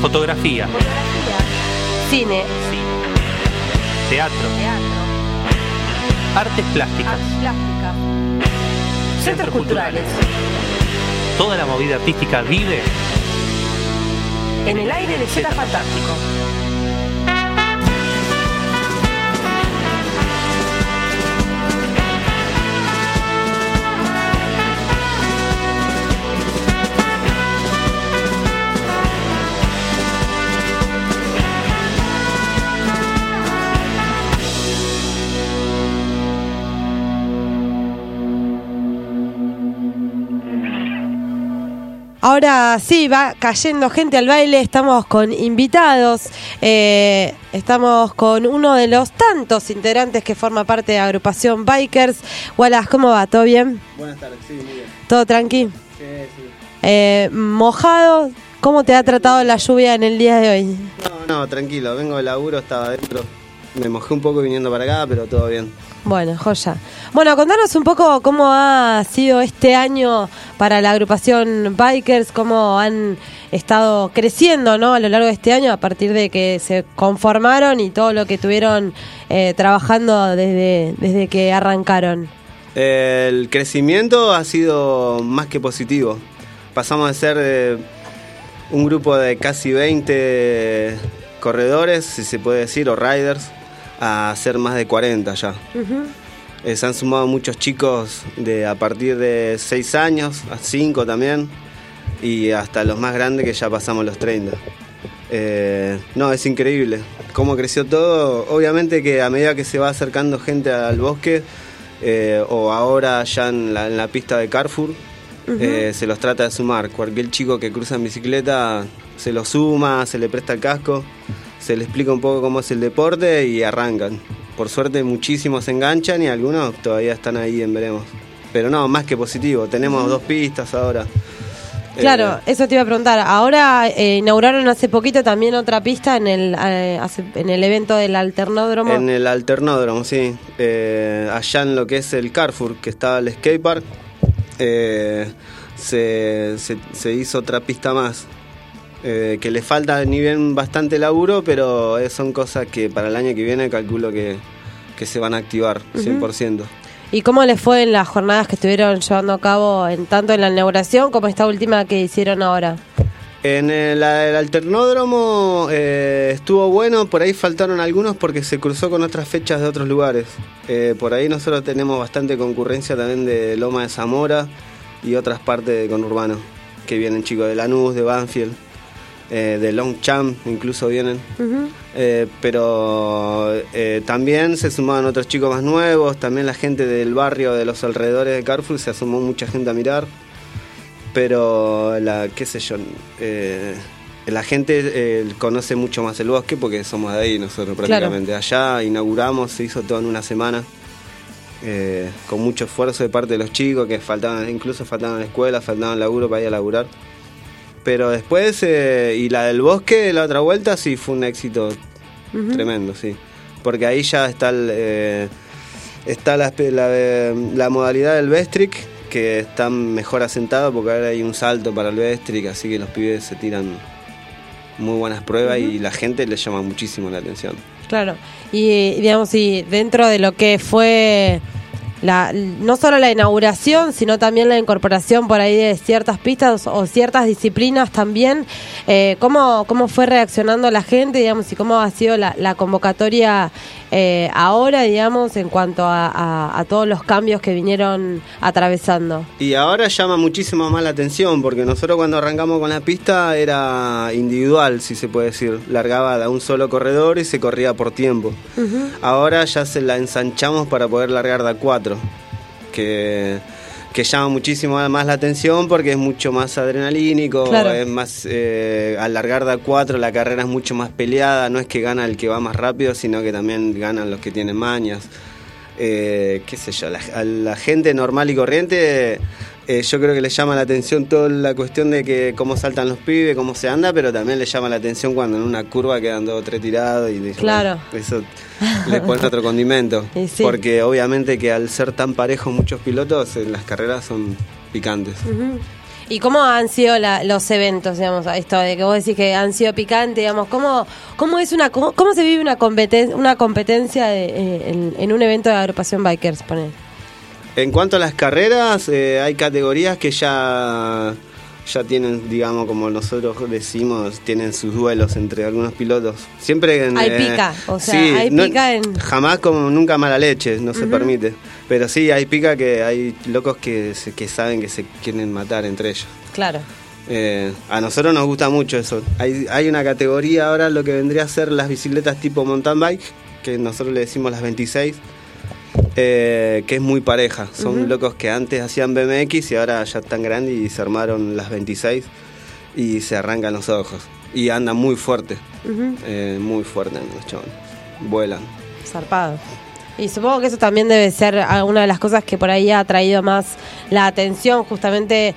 Fotografía. Cine. Teatro. Artes plásticas. Centros culturales. Toda la movida artística vive En el aire de Z Fantástico. Ahora sí, va cayendo gente al baile, estamos con invitados, estamos con uno de los tantos integrantes que forma parte de la agrupación Bikers. Wallace, ¿cómo va? ¿Todo bien? Buenas tardes, sí, muy bien. ¿Todo tranqui? Sí. ¿Mojado? ¿Cómo te ha tratado la lluvia en el día de hoy? No, tranquilo, vengo del laburo, estaba adentro. Me mojé un poco viniendo para acá, pero todo bien. Bueno, joya. Bueno, contanos un poco cómo ha sido este año para la agrupación Bikers, cómo han estado creciendo, ¿no?, a lo largo de este año, a partir de que se conformaron y todo lo que tuvieron trabajando desde que arrancaron. El crecimiento ha sido más que positivo. Pasamos de ser un grupo de casi 20 corredores, si se puede decir, o riders, a ser más de 40 ya. Uh-huh. Se han sumado muchos chicos a partir de 6 años, a 5 también, y hasta los más grandes que ya pasamos los 30. No, es increíble cómo creció todo. Obviamente que a medida que se va acercando gente al bosque, o ahora ya en la pista de Carrefour, uh-huh, se los trata de sumar. Cualquier chico que cruza en bicicleta se lo suma, se le presta el casco, se le explica un poco cómo es el deporte y arrancan. Por suerte muchísimos se enganchan y algunos todavía están ahí en veremos. Pero no, más que positivo. Tenemos 2 pistas ahora. Claro, eso te iba a preguntar. Ahora inauguraron hace poquito también otra pista en el evento del Alternódromo. En el Alternódromo, sí. Allá en lo que es el Carrefour, que estaba el skatepark, se hizo otra pista más. Que le falta ni bien bastante laburo, pero son cosas que para el año que viene calculo que se van a activar 100%. ¿Y cómo les fue en las jornadas que estuvieron llevando a cabo, tanto en la inauguración como esta última que hicieron ahora? En el Alternódromo estuvo bueno, por ahí faltaron algunos porque se cruzó con otras fechas de otros lugares. Por ahí nosotros tenemos bastante concurrencia también de Loma de Zamora y otras partes de conurbano, que vienen chicos de Lanús, de Banfield. De Longchamp incluso vienen. Uh-huh. Pero también se sumaban otros chicos más nuevos, también la gente del barrio de los alrededores de Carrefour, se sumó mucha gente a mirar, pero la gente conoce mucho más el bosque porque somos de ahí nosotros prácticamente. Claro. Allá inauguramos, se hizo todo en una semana, con mucho esfuerzo de parte de los chicos que incluso faltaban a la escuela, faltaban laburo para ir a laburar. Pero después, y la del bosque, la otra vuelta, sí, fue un éxito tremendo, sí. Porque ahí ya está la modalidad del Vestric, que está mejor asentado, porque ahora hay un salto para el Vestric, así que los pibes se tiran muy buenas pruebas y la gente les llama muchísimo la atención. Claro, y digamos, y dentro de lo que fue... no solo la inauguración, sino también la incorporación por ahí de ciertas pistas o ciertas disciplinas también. ¿Cómo fue reaccionando la gente, digamos, y cómo ha sido la convocatoria ahora, digamos, en cuanto a todos los cambios que vinieron atravesando? Y ahora llama muchísimo más la atención, porque nosotros cuando arrancamos con la pista era individual, si se puede decir. Largaba de un solo corredor y se corría por tiempo. Uh-huh. Ahora ya se la ensanchamos para poder largar de a 4. Que llama muchísimo más la atención porque es mucho más adrenalínico, claro. Es más, al largar de a 4 la carrera es mucho más peleada, no es que gana el que va más rápido, sino que también ganan los que tienen mañas. Qué sé yo, a la gente normal y corriente yo creo que le llama la atención toda la cuestión de que cómo saltan los pibes, cómo se anda, pero también le llama la atención cuando en una curva quedan 2 o 3 tirados y claro. Eso le pone otro condimento, sí. Porque obviamente que al ser tan parejos muchos pilotos, las carreras son picantes. Uh-huh. ¿Y cómo han sido los eventos, digamos, esto de que vos decís que han sido picantes, digamos, cómo se vive una competencia en un evento de agrupación bikers, poner? En cuanto a las carreras, hay categorías que ya tienen, digamos, como nosotros decimos, tienen sus duelos entre algunos pilotos. Siempre hay pica, o sea, sí, hay pica en... Jamás como nunca mala leche, no se permite. Pero sí, hay pica, que hay locos que saben que se quieren matar entre ellos. Claro. A nosotros nos gusta mucho eso. Hay una categoría ahora, lo que vendría a ser las bicicletas tipo mountain bike, que nosotros le decimos las 26, que es muy pareja. Son locos que antes hacían BMX y ahora ya están grandes y se armaron las 26 y se arrancan los ojos. Y andan muy fuerte, muy fuerte los chavales. Vuelan. Zarpado. Y supongo que eso también debe ser una de las cosas que por ahí ha traído más la atención, justamente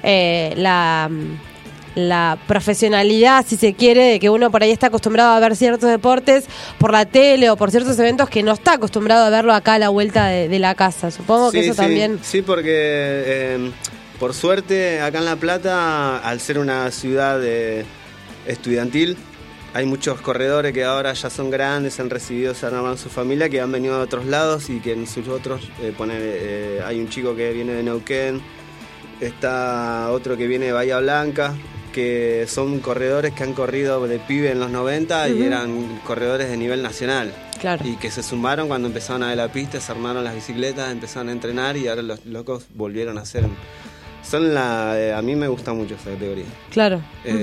la profesionalidad, si se quiere, de que uno por ahí está acostumbrado a ver ciertos deportes por la tele o por ciertos eventos que no está acostumbrado a verlo acá a la vuelta de la casa. Supongo que eso también... Sí, porque por suerte acá en La Plata, al ser una ciudad estudiantil, hay muchos corredores que ahora ya son grandes, se han recibido, se han armado su familia, que han venido de otros lados y que en sus otros, hay un chico que viene de Neuquén, está otro que viene de Bahía Blanca, que son corredores que han corrido de pibe en los 90 y eran corredores de nivel nacional. Claro. Y que se sumaron cuando empezaron a ver la pista, se armaron las bicicletas, empezaron a entrenar y ahora los locos volvieron a hacer... a mí me gusta mucho esa categoría. Claro.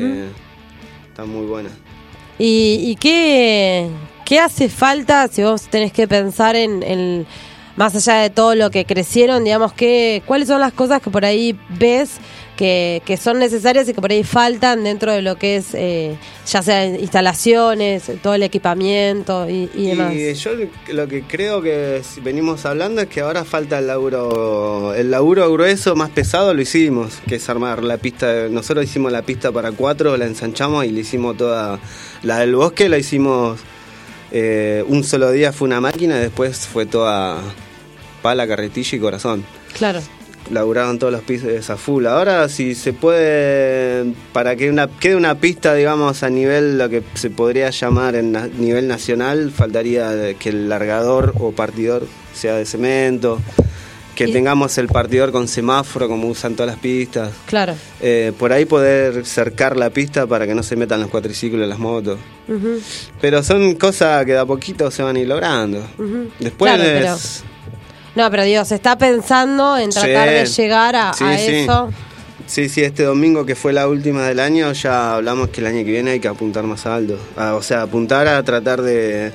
Está muy buena. ¿Y qué hace falta si vos tenés que pensar en más allá de todo lo que crecieron, digamos, cuáles son las cosas que por ahí ves que son necesarias y que por ahí faltan dentro de lo que es ya sea instalaciones, todo el equipamiento y demás? Y yo lo que creo que venimos hablando es que ahora falta el laburo grueso, más pesado lo hicimos, que es armar la pista. Nosotros hicimos la pista para 4, la ensanchamos y le hicimos toda. La del bosque la hicimos un solo día, fue una máquina, y después fue toda pala, carretilla y corazón. Claro. Laburaron todos los pisos a full. Ahora, si se puede, para que quede una pista, digamos, a nivel, lo que se podría llamar en nivel nacional, faltaría que el largador o partidor sea de cemento, que tengamos el partidor con semáforo como usan todas las pistas. Claro. Por ahí poder cercar la pista para que no se metan los cuatriciclos y las motos. Pero son cosas que de a poquito se van a ir logrando. Después claro, no, pero digo, se está pensando en tratar de llegar a eso. Sí, este domingo, que fue la última del año, ya hablamos que el año que viene hay que apuntar más alto. O sea, apuntar a tratar de...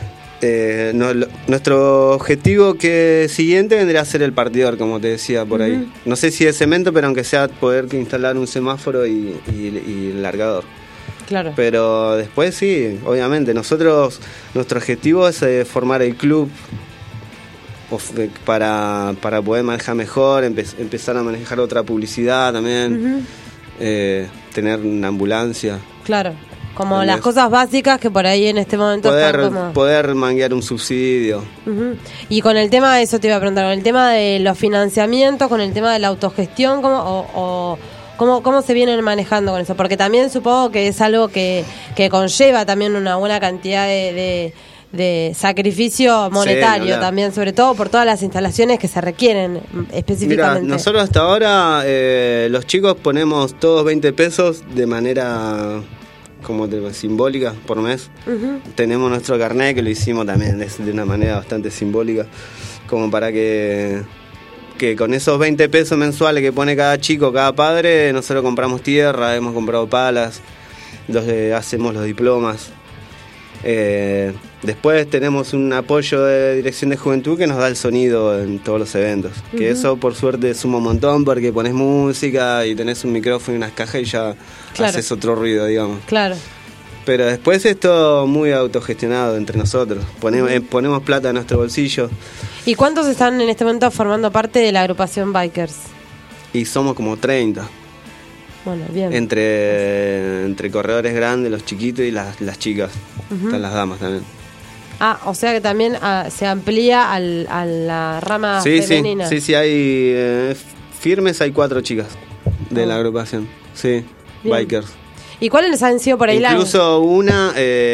nuestro objetivo siguiente vendría a ser el partidor, como te decía por ahí. No sé si de cemento, pero aunque sea poder instalar un semáforo y el largador. Claro. Pero después sí, obviamente. Nuestro objetivo es formar el club para poder manejar mejor, empezar a manejar otra publicidad también, tener una ambulancia. Claro, como las cosas básicas que por ahí en este momento están como... Poder manguear un subsidio. Y con el tema, eso te iba a preguntar, con el tema de los financiamientos, con el tema de la autogestión, ¿cómo se vienen manejando con eso? Porque también supongo que es algo que conlleva también una buena cantidad de sacrificio monetario, sí, también, sobre todo por todas las instalaciones que se requieren específicamente. Mira, nosotros hasta ahora los chicos ponemos todos 20 pesos de manera simbólica por mes. Tenemos nuestro carnet, que lo hicimos también de una manera bastante simbólica, como para que con esos 20 pesos mensuales que pone cada chico, cada padre, nosotros compramos tierra, hemos comprado palas, hacemos los diplomas. Después tenemos un apoyo de Dirección de Juventud que nos da el sonido en todos los eventos. Que eso por suerte suma un montón, porque pones música y tenés un micrófono y unas cajas y ya haces otro ruido, digamos. Claro. Pero después es todo muy autogestionado entre nosotros. Ponemos plata en nuestro bolsillo. ¿Y cuántos están en este momento formando parte de la agrupación Bikers? Y somos como 30. Bueno, bien. Entre corredores grandes, los chiquitos y las chicas. Están las damas también. O sea que también se amplía a la rama femenina. Sí, hay firmes, hay 4 chicas. de la agrupación. Sí, Bien. bikers. ¿Y cuáles han sido por ahí Incluso una,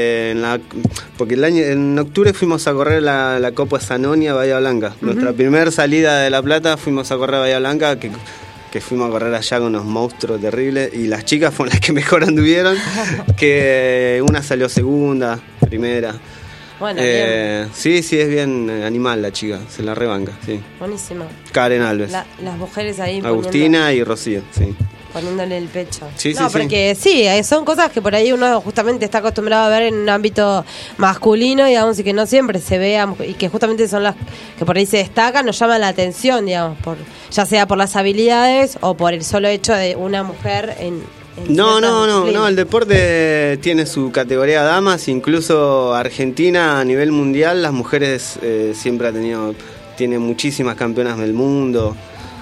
porque en octubre fuimos a correr la Copa Sanonia Bahía Blanca. Nuestra primera salida de La Plata fuimos a correr a Bahía Blanca, que fuimos a correr allá con unos monstruos terribles. Y las chicas fueron las que mejor anduvieron, que una salió segunda, primera. Bueno, bien. Sí, es bien animal la chica, se la rebanca, sí. Buenísimo. Karen Alves. Las mujeres ahí Agustina y Rocío, sí. Poniéndole el pecho. Sí, no, sí, porque sí, son cosas que por ahí uno justamente está acostumbrado a ver en un ámbito masculino, digamos, y que no siempre se vea, y que justamente son las que por ahí se destacan, nos llaman la atención, digamos, ya sea por las habilidades o por el solo hecho de una mujer en No, el deporte tiene su categoría de damas, incluso Argentina a nivel mundial, las mujeres siempre tiene muchísimas campeonas del mundo.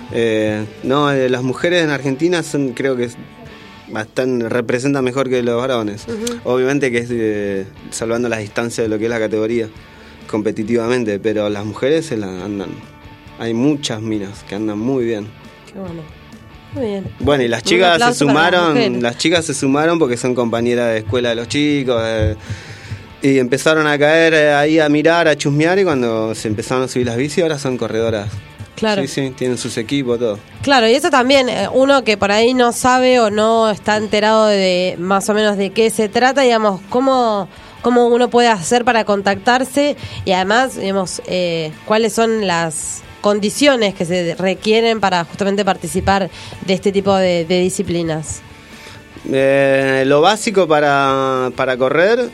Las mujeres en Argentina creo que representan mejor que los varones. Obviamente que es salvando las distancias de lo que es la categoría competitivamente, pero las mujeres andan. Hay muchas minas que andan muy bien. Qué bueno. Muy bien. Bueno, y las chicas se sumaron porque son compañeras de escuela de los chicos. Y empezaron a caer ahí a mirar, a chusmear, y cuando se empezaron a subir las bicis, ahora son corredoras. Claro. Sí, tienen sus equipos, todo. Claro, y eso también, uno que por ahí no sabe o no está enterado de más o menos de qué se trata, digamos, cómo uno puede hacer para contactarse y además, digamos, cuáles son las condiciones que se requieren para justamente participar de este tipo de disciplinas. Lo básico para correr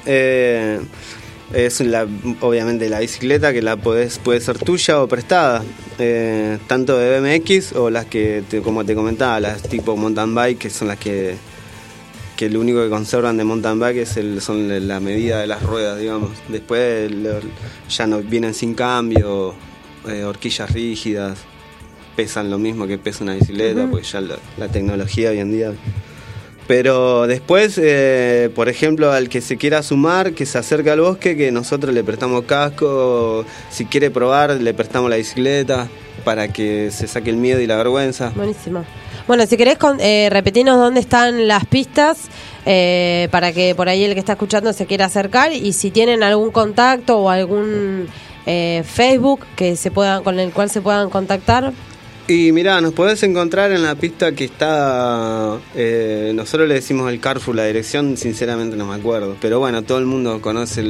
es obviamente la bicicleta, que puede ser tuya o prestada, tanto de BMX o las que, como te comentaba, las tipo mountain bike, que son las que lo único que conservan de mountain bike son la medida de las ruedas, digamos. Después ya no vienen sin cambio, horquillas rígidas, pesan lo mismo que pesa una bicicleta, porque ya la tecnología hoy en día. Pero después, por ejemplo, al que se quiera sumar, que se acerque al bosque, que nosotros le prestamos casco, si quiere probar, le prestamos la bicicleta para que se saque el miedo y la vergüenza. Buenísimo. Bueno, si querés repetirnos dónde están las pistas, para que por ahí el que está escuchando se quiera acercar, y si tienen algún contacto o algún Facebook con el cual se puedan contactar. Y mirá, nos podés encontrar en la pista que está, nosotros le decimos el Carrefour, la dirección sinceramente no me acuerdo, pero bueno, todo el mundo conoce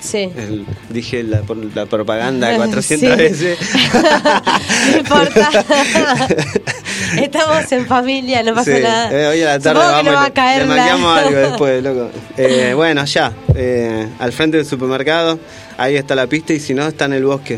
dije la propaganda 400 veces. No importa. Estamos en familia, no pasa nada. Hoy a la tarde le maquillamos algo después, loco. Bueno, allá, al frente del supermercado, ahí está la pista, y si no, está en el bosque,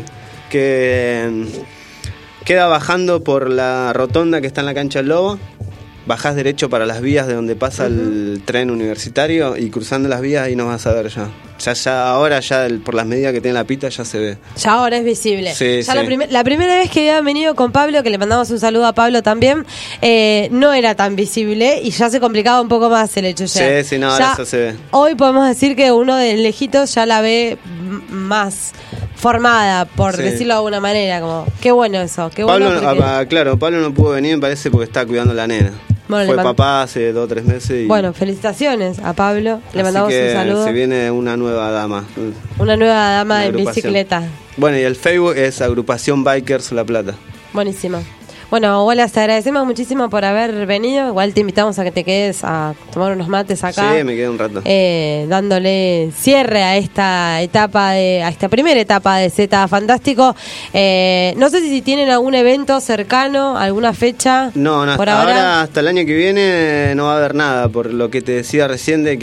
que queda bajando por la rotonda que está en la cancha del Lobo. Bajás derecho para las vías de donde pasa el tren universitario, y cruzando las vías ahí nos vas a ver ya. Ahora por las medidas que tiene la pista ya se ve. Ya ahora es visible. Sí, ya la primera vez que había venido con Pablo, que le mandamos un saludo a Pablo también, no era tan visible y ya se complicaba un poco más el hecho. Sí, ahora eso se ve. Hoy podemos decir que uno de lejitos ya la ve más formada, por decirlo de alguna manera. Como qué bueno eso. Qué Pablo, bueno claro, Pablo no pudo venir, me parece, porque está cuidando a la nena. Bueno, fue papá hace 2 o 3 meses. Bueno, felicitaciones a Pablo. Le mandamos un saludo. Se viene una nueva dama. Una nueva dama en bicicleta. Bueno, y el Facebook es Agrupación Bikers La Plata. Buenísimo. Bueno, Wallace, te agradecemos muchísimo por haber venido. Igual te invitamos a que te quedes a tomar unos mates acá. Sí, me quedé un rato. Dándole cierre a esta primera etapa de Z Fantástico. No sé si tienen algún evento cercano, alguna fecha. No, por ahora hasta el año que viene no va a haber nada, por lo que te decía recién de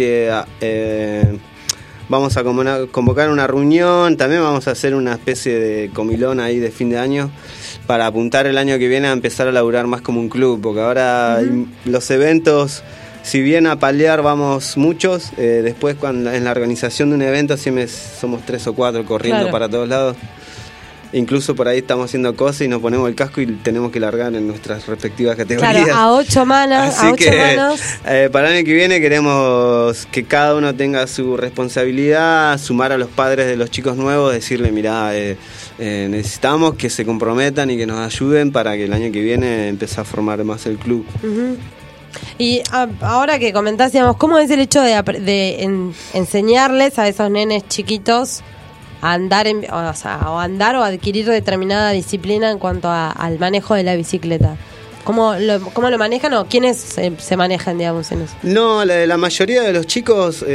que vamos a convocar una reunión. También vamos a hacer una especie de comilón ahí de fin de año, para apuntar el año que viene a empezar a laburar más como un club, porque ahora los eventos, si bien a palear vamos muchos, después en la organización de un evento siempre somos 3 o 4 corriendo para todos lados. Incluso por ahí estamos haciendo cosas y nos ponemos el casco y tenemos que largar en nuestras respectivas categorías. Claro, a 8 manos. Así que para el año que viene queremos que cada uno tenga su responsabilidad, sumar a los padres de los chicos nuevos, decirle, mirá, necesitamos que se comprometan y que nos ayuden para que el año que viene empiece a formar más el club. Y ahora que comentás, digamos, ¿cómo es el hecho de enseñarles a esos nenes chiquitos a andar, o andar o adquirir determinada disciplina en cuanto al manejo de la bicicleta? ¿Cómo lo manejan o quiénes se manejan, digamos, en eso? No, la mayoría de los chicos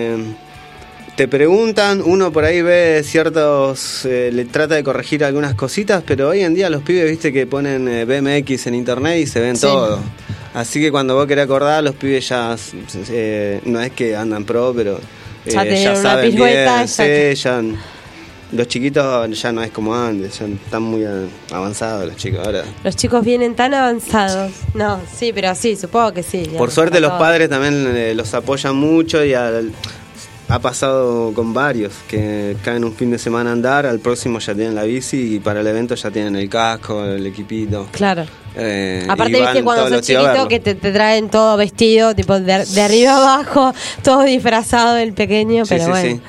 te preguntan, uno por ahí ve ciertos, le trata de corregir algunas cositas, pero hoy en día los pibes, viste, que ponen BMX en internet y se ven todo. Así que cuando vos querés acordar, los pibes ya, no es que andan pro, pero ya saben bien, ya los chiquitos ya no es como antes, ya están muy avanzados los chicos ahora. Los chicos vienen tan avanzados. No, sí, pero sí, supongo que sí. Por suerte los padres también los apoyan mucho y ha pasado con varios que caen un fin de semana a andar, al próximo ya tienen la bici y para el evento ya tienen el casco, el equipito. Claro. Aparte, viste, cuando sos chiquito que te traen todo vestido, tipo de arriba abajo, todo disfrazado el pequeño, sí, pero sí, bueno. Sí.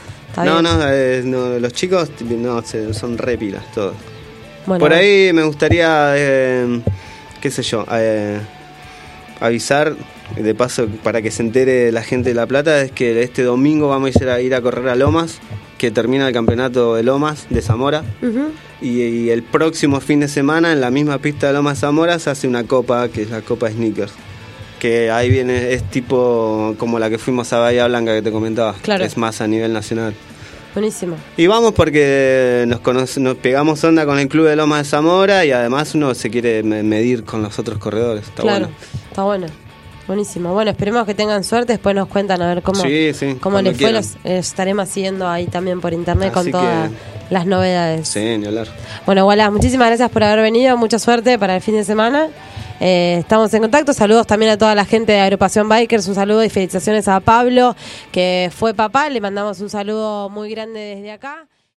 No, los chicos son re pilas todos. Bueno, por ahí me gustaría, qué sé yo, avisar de paso para que se entere la gente de La Plata, es que este domingo vamos a ir a correr a Lomas, que termina el campeonato de Lomas de Zamora. Uh-huh. Y el próximo fin de semana en la misma pista de Lomas Zamora se hace una copa, que es la Copa Sneakers, que ahí viene, es tipo como la que fuimos a Bahía Blanca que te comentaba. Claro. Es más a nivel nacional. Buenísimo. Y vamos porque nos pegamos onda con el club de Lomas de Zamora y además uno se quiere medir con los otros corredores. Está bueno. Está bueno. Buenísimo. Bueno, esperemos que tengan suerte. Después nos cuentan a ver cómo les fue. Los estaremos siguiendo ahí también por internet. Así con todas las novedades. Sí, ni hablar. Bueno, Wallace, muchísimas gracias por haber venido. Mucha suerte para el fin de semana. Estamos en contacto. Saludos también a toda la gente de Agrupación Bikers. Un saludo y felicitaciones a Pablo, que fue papá. Le mandamos un saludo muy grande desde acá.